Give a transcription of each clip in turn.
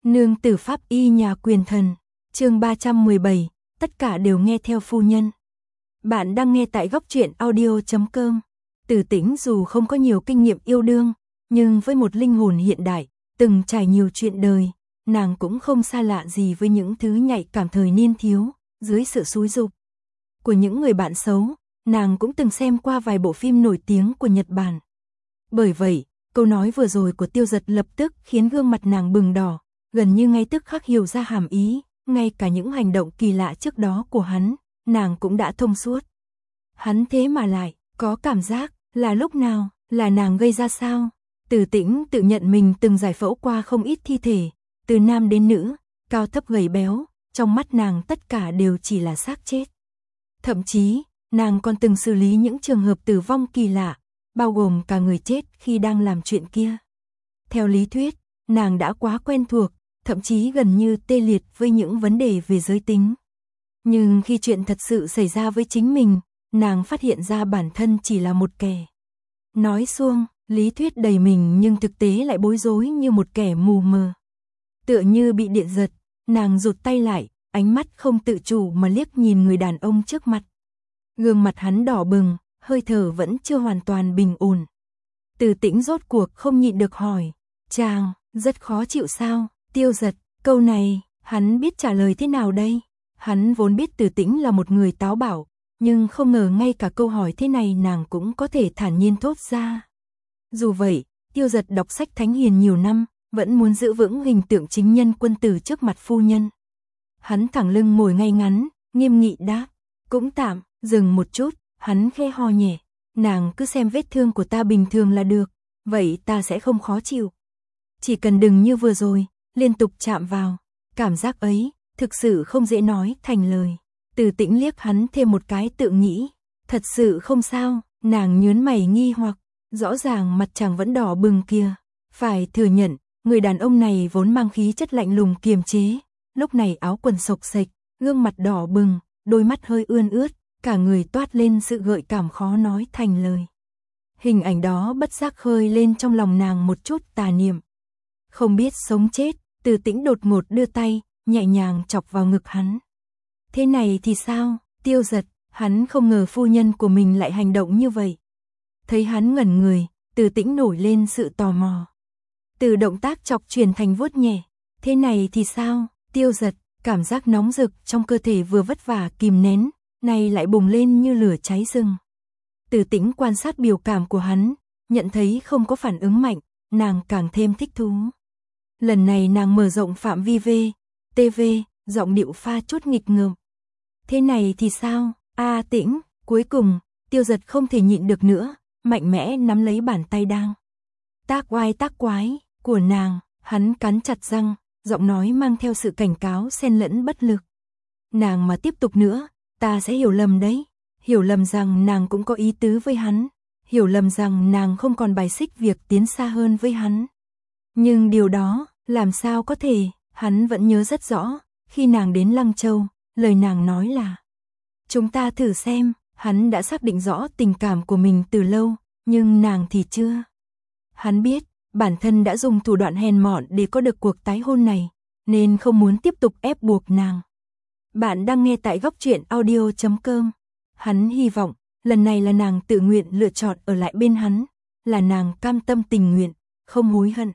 Nương tử pháp y nhà quyền thần, chương 317, tất cả đều nghe theo phu nhân. Bạn đang nghe tại góc truyện audio.com. Từ Tĩnh dù không có nhiều kinh nghiệm yêu đương, nhưng với một linh hồn hiện đại, từng trải nhiều chuyện đời, nàng cũng không xa lạ gì với những thứ nhạy cảm thời niên thiếu, dưới sự xúi giục của những người bạn xấu, nàng cũng từng xem qua vài bộ phim nổi tiếng của Nhật Bản. Bởi vậy, câu nói vừa rồi của Tiêu Dật lập tức khiến gương mặt nàng bừng đỏ, gần như ngay tức khắc hiểu ra hàm ý, ngay cả những hành động kỳ lạ trước đó của hắn, nàng cũng đã thông suốt. Hắn thế mà lại có cảm giác là lúc nào, là nàng gây ra sao? Từ Tĩnh tự nhận mình từng giải phẫu qua không ít thi thể, từ nam đến nữ, cao thấp gầy béo, trong mắt nàng tất cả đều chỉ là xác chết. Thậm chí, nàng còn từng xử lý những trường hợp tử vong kỳ lạ, bao gồm cả người chết khi đang làm chuyện kia. Theo lý thuyết, nàng đã quá quen thuộc, thậm chí gần như tê liệt với những vấn đề về giới tính. Nhưng khi chuyện thật sự xảy ra với chính mình, nàng phát hiện ra bản thân chỉ là một kẻ. Nói suông, lý thuyết đầy mình nhưng thực tế lại bối rối như một kẻ mù mờ. Tựa như bị điện giật, nàng rụt tay lại, ánh mắt không tự chủ mà liếc nhìn người đàn ông trước mặt. Gương mặt hắn đỏ bừng, hơi thở vẫn chưa hoàn toàn bình ổn. Từ Tĩnh rốt cuộc không nhịn được hỏi, chàng, rất khó chịu sao? Tiêu Dật, câu này, hắn biết trả lời thế nào đây? Hắn vốn biết Từ Tĩnh là một người táo bạo, nhưng không ngờ ngay cả câu hỏi thế này nàng cũng có thể thản nhiên thốt ra. Dù vậy, Tiêu Dật đọc sách thánh hiền nhiều năm, vẫn muốn giữ vững hình tượng chính nhân quân tử trước mặt phu nhân. Hắn thẳng lưng ngồi ngay ngắn, nghiêm nghị đáp, cũng tạm. Dừng một chút, hắn khẽ ho nhẹ, nàng cứ xem vết thương của ta bình thường là được, vậy ta sẽ không khó chịu. Chỉ cần đừng như vừa rồi, liên tục chạm vào, cảm giác ấy, thực sự không dễ nói thành lời. Từ Tĩnh liếc hắn thêm một cái tự nghĩ, thật sự không sao, nàng nhớn mày nghi hoặc, rõ ràng mặt chàng vẫn đỏ bừng kia. Phải thừa nhận, người đàn ông này vốn mang khí chất lạnh lùng kiềm chế, lúc này áo quần xộc xệch, gương mặt đỏ bừng, đôi mắt hơi ươn ướt. Cả người toát lên sự gợi cảm khó nói thành lời. Hình ảnh đó bất giác khơi lên trong lòng nàng một chút tà niệm. Không biết sống chết, Từ Tĩnh đột ngột đưa tay, nhẹ nhàng chọc vào ngực hắn. Thế này thì sao? Tiêu Dật, hắn không ngờ phu nhân của mình lại hành động như vậy. Thấy hắn ngẩn người, Từ Tĩnh nổi lên sự tò mò. Từ động tác chọc chuyển thành vuốt nhẹ. Thế này thì sao? Tiêu Dật, cảm giác nóng rực trong cơ thể vừa vất vả kìm nén, này lại bùng lên như lửa cháy rừng. Từ Tĩnh quan sát biểu cảm của hắn, nhận thấy không có phản ứng mạnh, nàng càng thêm thích thú. Lần này nàng mở rộng phạm vi TV, giọng điệu pha chút nghịch ngợm. Thế này thì sao? Tĩnh, cuối cùng, Tiêu Dật không thể nhịn được nữa, mạnh mẽ nắm lấy bàn tay đang tác quái của nàng, hắn cắn chặt răng, giọng nói mang theo sự cảnh cáo xen lẫn bất lực. Nàng mà tiếp tục nữa, ta sẽ hiểu lầm đấy, hiểu lầm rằng nàng cũng có ý tứ với hắn, hiểu lầm rằng nàng không còn bài xích việc tiến xa hơn với hắn. Nhưng điều đó, làm sao có thể, hắn vẫn nhớ rất rõ, khi nàng đến Lăng Châu, lời nàng nói là chúng ta thử xem, hắn đã xác định rõ tình cảm của mình từ lâu, nhưng nàng thì chưa. Hắn biết, bản thân đã dùng thủ đoạn hèn mọn để có được cuộc tái hôn này, nên không muốn tiếp tục ép buộc nàng. Bạn đang nghe tại góc truyện audio.com. Hắn hy vọng, lần này là nàng tự nguyện lựa chọn ở lại bên hắn, là nàng cam tâm tình nguyện, không hối hận.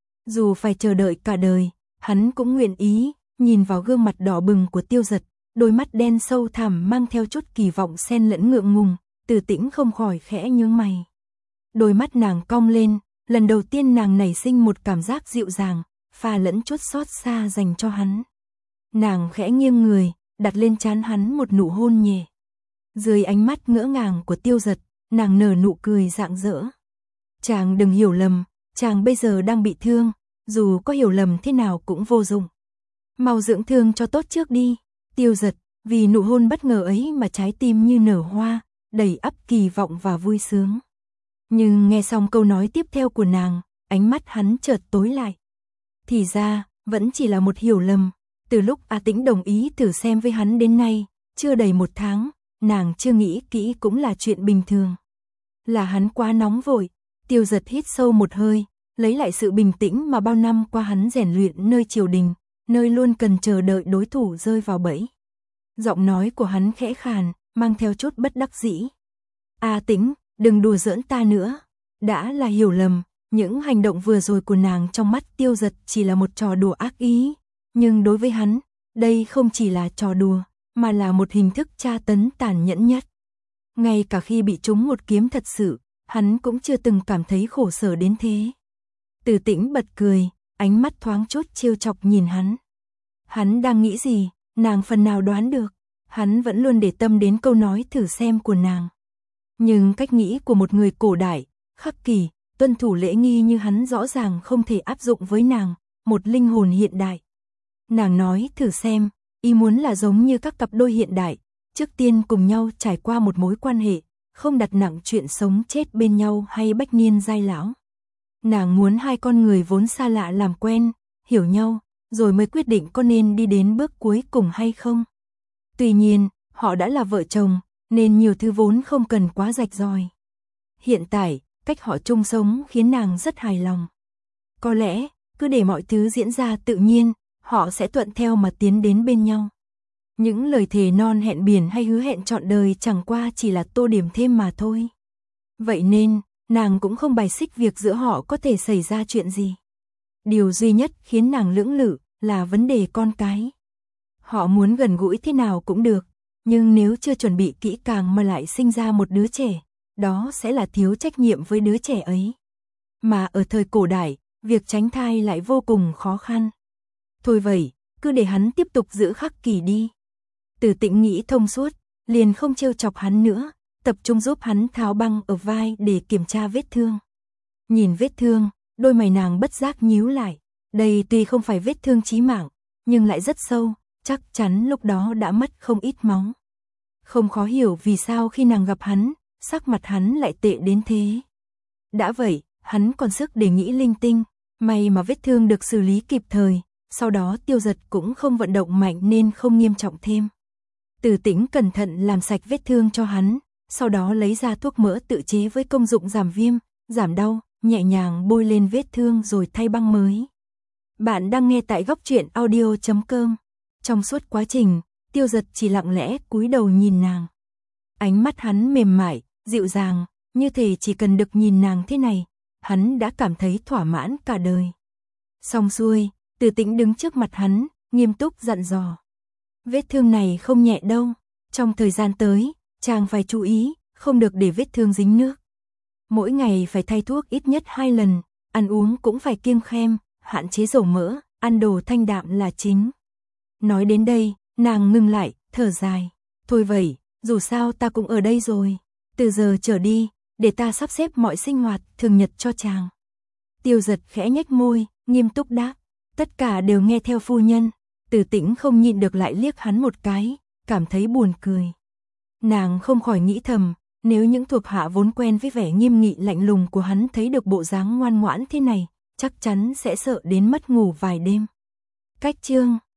Dù phải chờ đợi cả đời, hắn cũng nguyện ý. Nhìn vào gương mặt đỏ bừng của Tiêu Dật, đôi mắt đen sâu thẳm mang theo chút kỳ vọng xen lẫn ngượng ngùng, Từ Tĩnh không khỏi khẽ nhướng mày. Đôi mắt nàng cong lên, lần đầu tiên nàng nảy sinh một cảm giác dịu dàng, pha lẫn chút xót xa dành cho hắn. Nàng khẽ nghiêng người, đặt lên trán hắn một nụ hôn nhẹ. Dưới ánh mắt ngỡ ngàng của Tiêu Dật, nàng nở nụ cười rạng rỡ. Chàng đừng hiểu lầm, chàng bây giờ đang bị thương, dù có hiểu lầm thế nào cũng vô dụng. Mau dưỡng thương cho tốt trước đi. Tiêu Dật, vì nụ hôn bất ngờ ấy mà trái tim như nở hoa, đầy ắp kỳ vọng và vui sướng. Nhưng nghe xong câu nói tiếp theo của nàng, ánh mắt hắn chợt tối lại. Thì ra, vẫn chỉ là một hiểu lầm. Từ lúc Tĩnh đồng ý thử xem với hắn đến nay, chưa đầy 1 tháng, nàng chưa nghĩ kỹ cũng là chuyện bình thường. Là hắn quá nóng vội. Tiêu Dật hít sâu một hơi, lấy lại sự bình tĩnh mà bao năm qua hắn rèn luyện nơi triều đình, nơi luôn cần chờ đợi đối thủ rơi vào bẫy. Giọng nói của hắn khẽ khàn, mang theo chút bất đắc dĩ. A Tĩnh, đừng đùa giỡn ta nữa. Đã là hiểu lầm, những hành động vừa rồi của nàng trong mắt Tiêu Giật chỉ là một trò đùa ác ý. Nhưng đối với hắn, đây không chỉ là trò đùa, mà là một hình thức tra tấn tàn nhẫn nhất. Ngay cả khi bị trúng một kiếm thật sự, hắn cũng chưa từng cảm thấy khổ sở đến thế. Từ Tĩnh bật cười, ánh mắt thoáng chút trêu chọc nhìn hắn. Hắn đang nghĩ gì, nàng phần nào đoán được, hắn vẫn luôn để tâm đến câu nói thử xem của nàng. Nhưng cách nghĩ của một người cổ đại, khắc kỷ, tuân thủ lễ nghi như hắn rõ ràng không thể áp dụng với nàng, một linh hồn hiện đại. Nàng nói thử xem, ý muốn là giống như các cặp đôi hiện đại, trước tiên cùng nhau trải qua một mối quan hệ, không đặt nặng chuyện sống chết bên nhau hay bách niên giai lão. Nàng muốn hai con người vốn xa lạ làm quen, hiểu nhau, rồi mới quyết định có nên đi đến bước cuối cùng hay không. Tuy nhiên, họ đã là vợ chồng, nên nhiều thứ vốn không cần quá rạch ròi. Hiện tại, cách họ chung sống khiến nàng rất hài lòng. Có lẽ, cứ để mọi thứ diễn ra tự nhiên, họ sẽ thuận theo mà tiến đến bên nhau. Những lời thề non hẹn biển hay hứa hẹn trọn đời chẳng qua chỉ là tô điểm thêm mà thôi. Vậy nên, nàng cũng không bài xích việc giữa họ có thể xảy ra chuyện gì. Điều duy nhất khiến nàng lưỡng lự là vấn đề con cái. Họ muốn gần gũi thế nào cũng được, nhưng nếu chưa chuẩn bị kỹ càng mà lại sinh ra một đứa trẻ, đó sẽ là thiếu trách nhiệm với đứa trẻ ấy. Mà ở thời cổ đại, việc tránh thai lại vô cùng khó khăn. Thôi vậy, cứ để hắn tiếp tục giữ khắc kỷ đi. Từ Tĩnh nghĩ thông suốt, liền không trêu chọc hắn nữa, tập trung giúp hắn tháo băng ở vai để kiểm tra vết thương. Nhìn vết thương, đôi mày nàng bất giác nhíu lại. Đây tuy không phải vết thương chí mạng, nhưng lại rất sâu, chắc chắn lúc đó đã mất không ít máu. Không khó hiểu vì sao khi nàng gặp hắn, sắc mặt hắn lại tệ đến thế. Đã vậy, hắn còn sức để nghĩ linh tinh, may mà vết thương được xử lý kịp thời, sau đó Tiêu Giật cũng không vận động mạnh nên không nghiêm trọng thêm. Từ Tĩnh cẩn thận làm sạch vết thương cho hắn, sau đó lấy ra thuốc mỡ tự chế với công dụng giảm viêm, giảm đau, nhẹ nhàng bôi lên vết thương rồi thay băng mới. Bạn đang nghe tại Góc Truyện Audio.com. Trong suốt quá trình, Tiêu Giật chỉ lặng lẽ cúi đầu nhìn nàng. Ánh mắt hắn mềm mại, dịu dàng, như thể chỉ cần được nhìn nàng thế này, hắn đã cảm thấy thỏa mãn cả đời. Xong xuôi, Từ Tĩnh đứng trước mặt hắn, nghiêm túc dặn dò. Vết thương này không nhẹ đâu, trong thời gian tới, chàng phải chú ý, không được để vết thương dính nước. Mỗi ngày phải thay thuốc ít nhất 2 lần, ăn uống cũng phải kiêng khem, hạn chế dầu mỡ, ăn đồ thanh đạm là chính. Nói đến đây, nàng ngừng lại, thở dài. Thôi vậy, dù sao ta cũng ở đây rồi, từ giờ trở đi, để ta sắp xếp mọi sinh hoạt thường nhật cho chàng. Tiêu Giật khẽ nhếch môi, nghiêm túc đáp, tất cả đều nghe theo phu nhân. Từ Tĩnh không nhịn được lại liếc hắn một cái, cảm thấy buồn cười. Nàng không khỏi nghĩ thầm, nếu những thuộc hạ vốn quen với vẻ nghiêm nghị lạnh lùng của hắn thấy được bộ dáng ngoan ngoãn thế này, chắc chắn sẽ sợ đến mất ngủ vài đêm. Cách chương